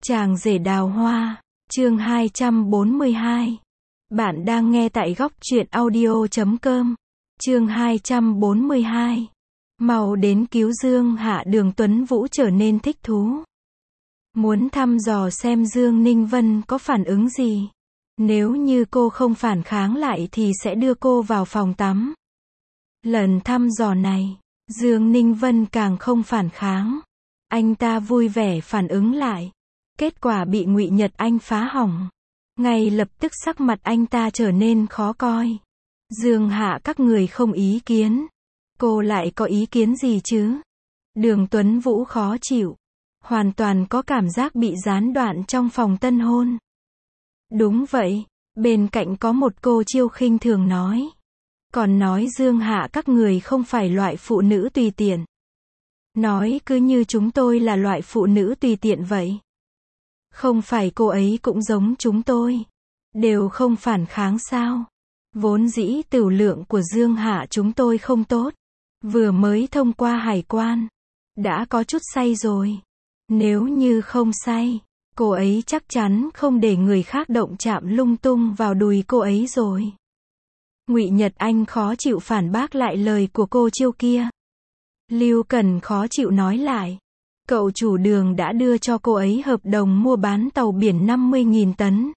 Chàng rể đào hoa, chương 242. Bạn đang nghe tại góc truyện audio.com. Chương 242. Mau đến cứu Dương Hạ. Đường Tuấn Vũ trở nên thích thú. Muốn thăm dò xem Dương Ninh Vân có phản ứng gì. Nếu như cô không phản kháng lại thì sẽ đưa cô vào phòng tắm. Lần thăm dò này, Dương Ninh Vân càng không phản kháng. Anh ta vui vẻ phản ứng lại. Kết quả bị Ngụy Nhật Anh phá hỏng. Ngay lập tức sắc mặt anh ta trở nên khó coi. Dương Hạ, các người không ý kiến. Cô lại có ý kiến gì chứ? Đường Tuấn Vũ khó chịu. Hoàn toàn có cảm giác bị gián đoạn trong phòng tân hôn. Đúng vậy, bên cạnh có một cô chiêu khinh thường nói. Còn nói Dương Hạ các người không phải loại phụ nữ tùy tiện. Nói cứ như chúng tôi là loại phụ nữ tùy tiện vậy. Không phải cô ấy cũng giống chúng tôi. Đều không phản kháng sao? Vốn dĩ tửu lượng của Dương Hạ chúng tôi không tốt. Vừa mới thông qua hải quan. Đã có chút say rồi. Nếu như không say, cô ấy chắc chắn không để người khác động chạm lung tung vào đùi cô ấy rồi. Ngụy Nhật Anh khó chịu phản bác lại lời của cô chiêu kia. Lưu Cần khó chịu nói lại. Cậu chủ Đường đã đưa cho cô ấy hợp đồng mua bán tàu biển 50.000 tấn.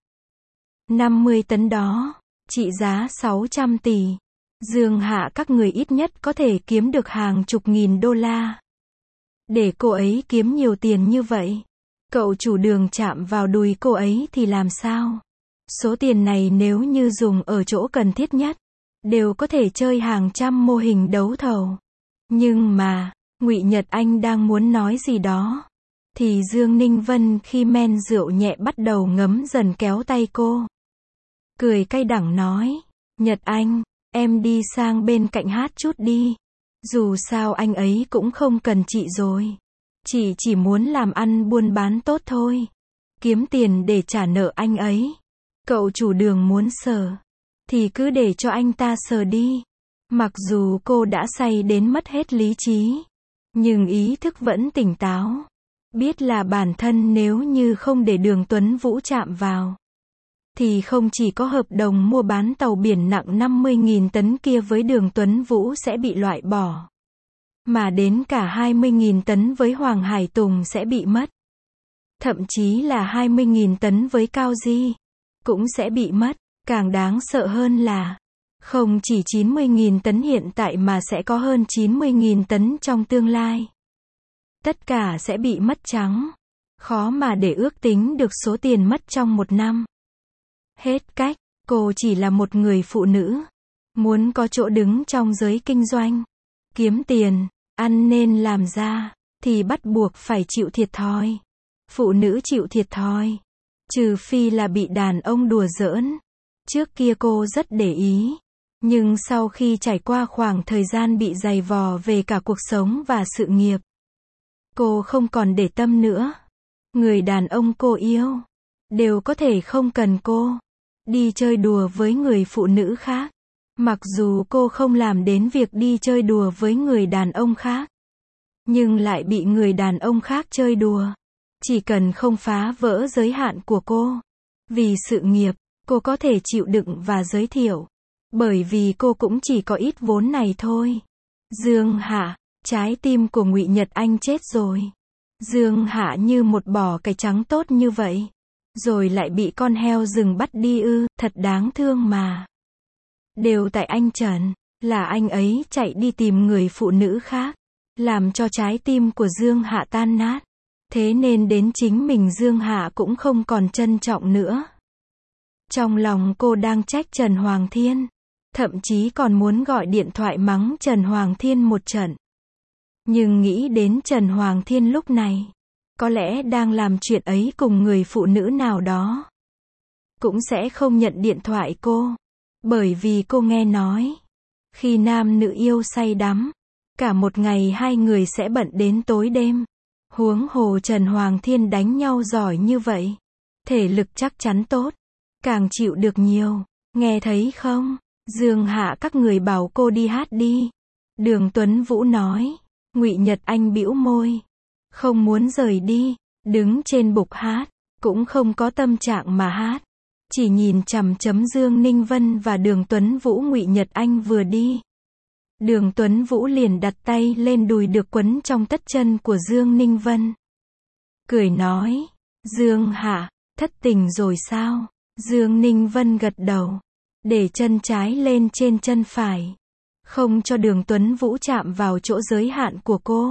50 tấn đó, trị giá 600 tỷ. Dương Hạ các người ít nhất có thể kiếm được hàng chục nghìn đô la. Để cô ấy kiếm nhiều tiền như vậy, cậu chủ Đường chạm vào đùi cô ấy thì làm sao? Số tiền này nếu như dùng ở chỗ cần thiết nhất, đều có thể chơi hàng trăm mô hình đấu thầu. Nhưng mà, Ngụy Nhật Anh đang muốn nói gì đó, thì Dương Ninh Vân khi men rượu nhẹ bắt đầu ngấm dần kéo tay cô. Cười cay đắng nói, Nhật Anh, em đi sang bên cạnh hát chút đi. Dù sao anh ấy cũng không cần chị rồi. Chị chỉ muốn làm ăn buôn bán tốt thôi. Kiếm tiền để trả nợ anh ấy. Cậu chủ Đường muốn sờ, thì cứ để cho anh ta sờ đi. Mặc dù cô đã say đến mất hết lý trí, nhưng ý thức vẫn tỉnh táo. Biết là bản thân nếu như không để Đường Tuấn Vũ chạm vào, thì không chỉ có hợp đồng mua bán tàu biển nặng 50.000 tấn kia với Đường Tuấn Vũ sẽ bị loại bỏ. Mà đến cả 20.000 tấn với Hoàng Hải Tùng sẽ bị mất. Thậm chí là 20.000 tấn với Cao Di cũng sẽ bị mất. Càng đáng sợ hơn là không chỉ 90.000 tấn hiện tại mà sẽ có hơn 90.000 tấn trong tương lai. Tất cả sẽ bị mất trắng. Khó mà để ước tính được số tiền mất trong một năm. Hết cách, cô chỉ là một người phụ nữ. Muốn có chỗ đứng trong giới kinh doanh, kiếm tiền, ăn nên làm ra, thì bắt buộc phải chịu thiệt thòi. Phụ nữ chịu thiệt thòi. Trừ phi là bị đàn ông đùa giỡn. Trước kia cô rất để ý. Nhưng sau khi trải qua khoảng thời gian bị dày vò về cả cuộc sống và sự nghiệp, cô không còn để tâm nữa. Người đàn ông cô yêu, đều có thể không cần cô. Đi chơi đùa với người phụ nữ khác. Mặc dù cô không làm đến việc đi chơi đùa với người đàn ông khác, nhưng lại bị người đàn ông khác chơi đùa. Chỉ cần không phá vỡ giới hạn của cô. Vì sự nghiệp, cô có thể chịu đựng và giới thiệu. Bởi vì cô cũng chỉ có ít vốn này thôi. Dương Hạ, trái tim của Ngụy Nhật Anh chết rồi. Dương Hạ như một bò cải trắng tốt như vậy. Rồi lại bị con heo rừng bắt đi ư, thật đáng thương mà. Đều tại anh Trần, là anh ấy chạy đi tìm người phụ nữ khác. Làm cho trái tim của Dương Hạ tan nát. Thế nên đến chính mình Dương Hạ cũng không còn trân trọng nữa. Trong lòng cô đang trách Trần Hoàng Thiên. Thậm chí còn muốn gọi điện thoại mắng Trần Hoàng Thiên một trận. Nhưng nghĩ đến Trần Hoàng Thiên lúc này, có lẽ đang làm chuyện ấy cùng người phụ nữ nào đó, cũng sẽ không nhận điện thoại cô. Bởi vì cô nghe nói, khi nam nữ yêu say đắm, cả một ngày hai người sẽ bận đến tối đêm. Huống hồ Trần Hoàng Thiên đánh nhau giỏi như vậy, thể lực chắc chắn tốt, càng chịu được nhiều. Nghe thấy không? Dương Hạ các người bảo cô đi hát đi. Đường Tuấn Vũ nói. Ngụy Nhật Anh bĩu môi, không muốn rời đi, đứng trên bục hát. cũng không có tâm trạng mà hát. Chỉ nhìn chằm chấm Dương Ninh Vân và Đường Tuấn Vũ. Ngụy Nhật Anh vừa đi, Đường Tuấn Vũ liền đặt tay lên đùi được quấn trong tất chân của Dương Ninh Vân. Cười nói, Dương Hạ, thất tình rồi sao? Dương Ninh Vân gật đầu, để chân trái lên trên chân phải, không cho Đường Tuấn Vũ chạm vào chỗ giới hạn của cô.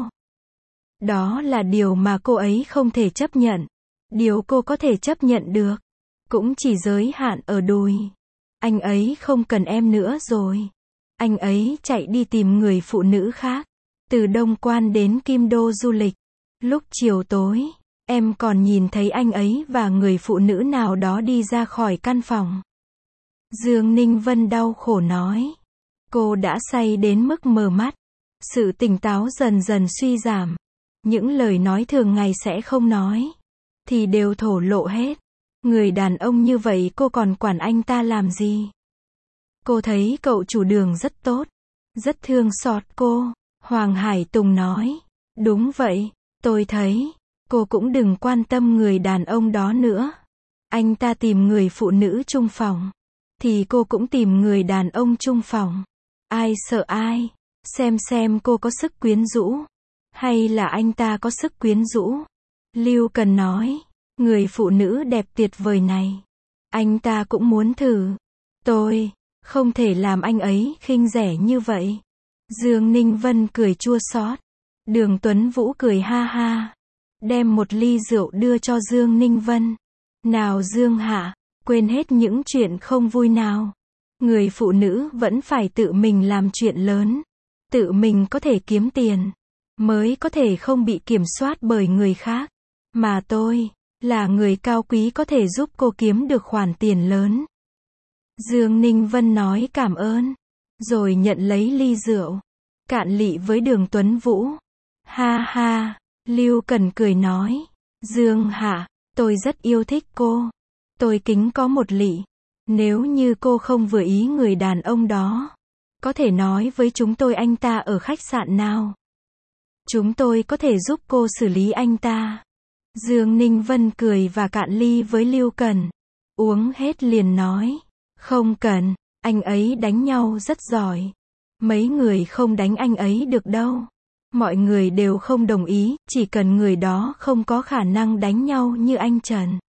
Đó là điều mà cô ấy không thể chấp nhận. Điều cô có thể chấp nhận được, cũng chỉ giới hạn ở đùi. Anh ấy không cần em nữa rồi. Anh ấy chạy đi tìm người phụ nữ khác. Từ Đông Quan đến Kim Đô du lịch. Lúc chiều tối, em còn nhìn thấy anh ấy và người phụ nữ nào đó đi ra khỏi căn phòng. Dương Ninh Vân đau khổ nói. Cô đã say đến mức mờ mắt. Sự tỉnh táo dần dần suy giảm. Những lời nói thường ngày sẽ không nói, thì đều thổ lộ hết. Người đàn ông như vậy cô còn quản anh ta làm gì? Cô thấy cậu chủ Đường rất tốt, rất thương xót cô. Hoàng Hải Tùng nói. Đúng vậy, tôi thấy, cô cũng đừng quan tâm người đàn ông đó nữa. Anh ta tìm người phụ nữ chung phòng, thì cô cũng tìm người đàn ông chung phòng. Ai sợ ai? Xem cô có sức quyến rũ, hay là anh ta có sức quyến rũ? Lưu Cần nói. Người phụ nữ đẹp tuyệt vời này, anh ta cũng muốn thử. Tôi không thể làm anh ấy khinh rẻ như vậy. Dương Ninh Vân cười chua xót. Đường Tuấn Vũ cười ha ha, đem một ly rượu đưa cho Dương Ninh Vân. Nào Dương Hạ, quên hết những chuyện không vui nào. Người phụ nữ vẫn phải tự mình làm chuyện lớn, tự mình có thể kiếm tiền, mới có thể không bị kiểm soát bởi người khác. Mà tôi là người cao quý có thể giúp cô kiếm được khoản tiền lớn. Dương Ninh Vân nói cảm ơn, rồi nhận lấy ly rượu, cạn lị với Đường Tuấn Vũ. Ha ha, Lưu Cần cười nói. Dương Hạ, tôi rất yêu thích cô. Tôi kính có một lị. Nếu như cô không vừa ý người đàn ông đó, có thể nói với chúng tôi anh ta ở khách sạn nào. Chúng tôi có thể giúp cô xử lý anh ta. Dương Ninh Vân cười và cạn ly với Lưu Cần. Uống hết liền nói. Không cần, anh ấy đánh nhau rất giỏi. Mấy người không đánh anh ấy được đâu. Mọi người đều không đồng ý, chỉ cần người đó không có khả năng đánh nhau như anh Trần.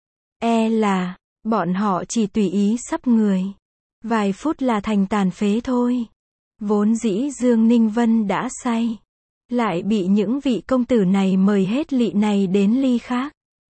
Là, bọn họ chỉ tùy ý sắp người. Vài phút là thành tàn phế thôi. Vốn dĩ Dương Ninh Vân đã say, lại bị những vị công tử này mời hết lị này đến ly khác.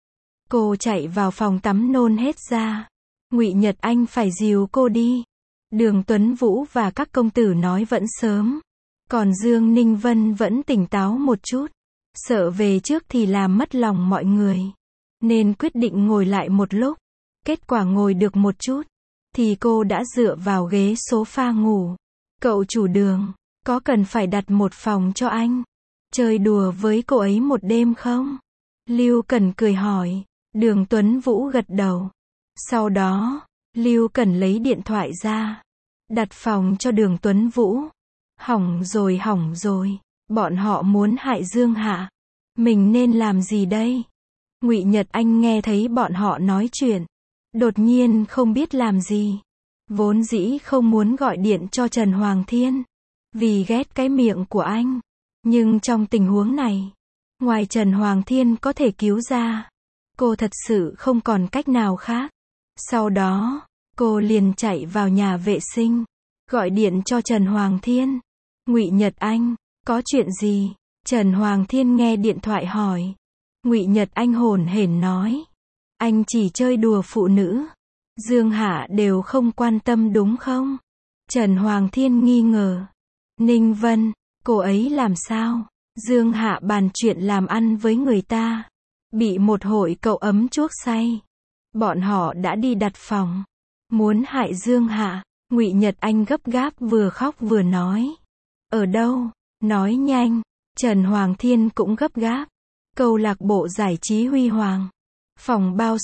Cô chạy vào phòng tắm nôn hết ra. Ngụy Nhật Anh phải dìu cô đi. Đường Tuấn Vũ và các công tử nói vẫn sớm. Còn Dương Ninh Vân vẫn tỉnh táo một chút. Sợ về trước thì làm mất lòng mọi người, nên quyết định ngồi lại một lúc. Kết quả ngồi được một chút, thì cô đã dựa vào ghế sofa ngủ. Cậu chủ Đường, có cần phải đặt một phòng cho anh chơi đùa với cô ấy một đêm không? Lưu Cần cười hỏi. Đường Tuấn Vũ gật đầu. Sau đó, Lưu Cần lấy điện thoại ra, đặt phòng cho Đường Tuấn Vũ. Hỏng rồi, bọn họ muốn hại Dương Hạ. Mình nên làm gì đây? Ngụy Nhật Anh nghe thấy bọn họ nói chuyện, đột nhiên không biết làm gì. Vốn dĩ không muốn gọi điện cho Trần Hoàng Thiên, vì ghét cái miệng của anh. Nhưng trong tình huống này, ngoài Trần Hoàng Thiên có thể cứu ra, cô thật sự không còn cách nào khác. Sau đó, cô liền chạy vào nhà vệ sinh, gọi điện cho Trần Hoàng Thiên. Ngụy Nhật Anh, có chuyện gì? Trần Hoàng Thiên nghe điện thoại hỏi. Ngụy Nhật Anh hổn hển nói. Anh chỉ chơi đùa phụ nữ. Dương Hạ đều không quan tâm đúng không? Trần Hoàng Thiên nghi ngờ. Ninh Vân, cô ấy làm sao? Dương Hạ bàn chuyện làm ăn với người ta, bị một hội cậu ấm chuốc say. Bọn họ đã đi đặt phòng, muốn hại Dương Hạ. Ngụy Nhật Anh gấp gáp vừa khóc vừa nói. Ở đâu? Nói nhanh. Trần Hoàng Thiên cũng gấp gáp. Câu lạc bộ giải trí Huy Hoàng, phòng bao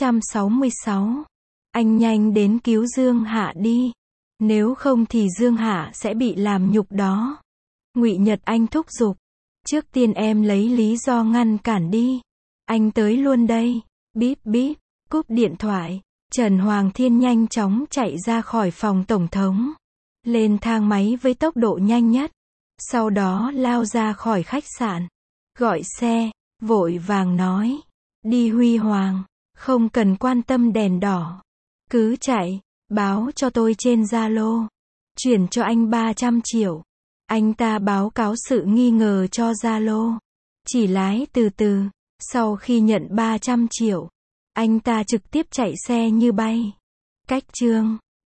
666. Anh nhanh đến cứu Dương Hạ đi. Nếu không thì Dương Hạ sẽ bị làm nhục đó. Ngụy Nhật Anh thúc giục. Trước tiên em lấy lý do ngăn cản đi. Anh tới luôn đây. Bíp bíp, cúp điện thoại. Trần Hoàng Thiên nhanh chóng chạy ra khỏi phòng tổng thống. Lên thang máy với tốc độ nhanh nhất. Sau đó lao ra khỏi khách sạn. Gọi xe, vội vàng nói. Đi Huy Hoàng, không cần quan tâm đèn đỏ. Cứ chạy, báo cho tôi trên Zalo. Chuyển cho anh 300 triệu. Anh ta báo cáo sự nghi ngờ cho Zalo. Chỉ lái từ từ. Sau khi nhận 300 triệu, anh ta trực tiếp chạy xe như bay. Cách chương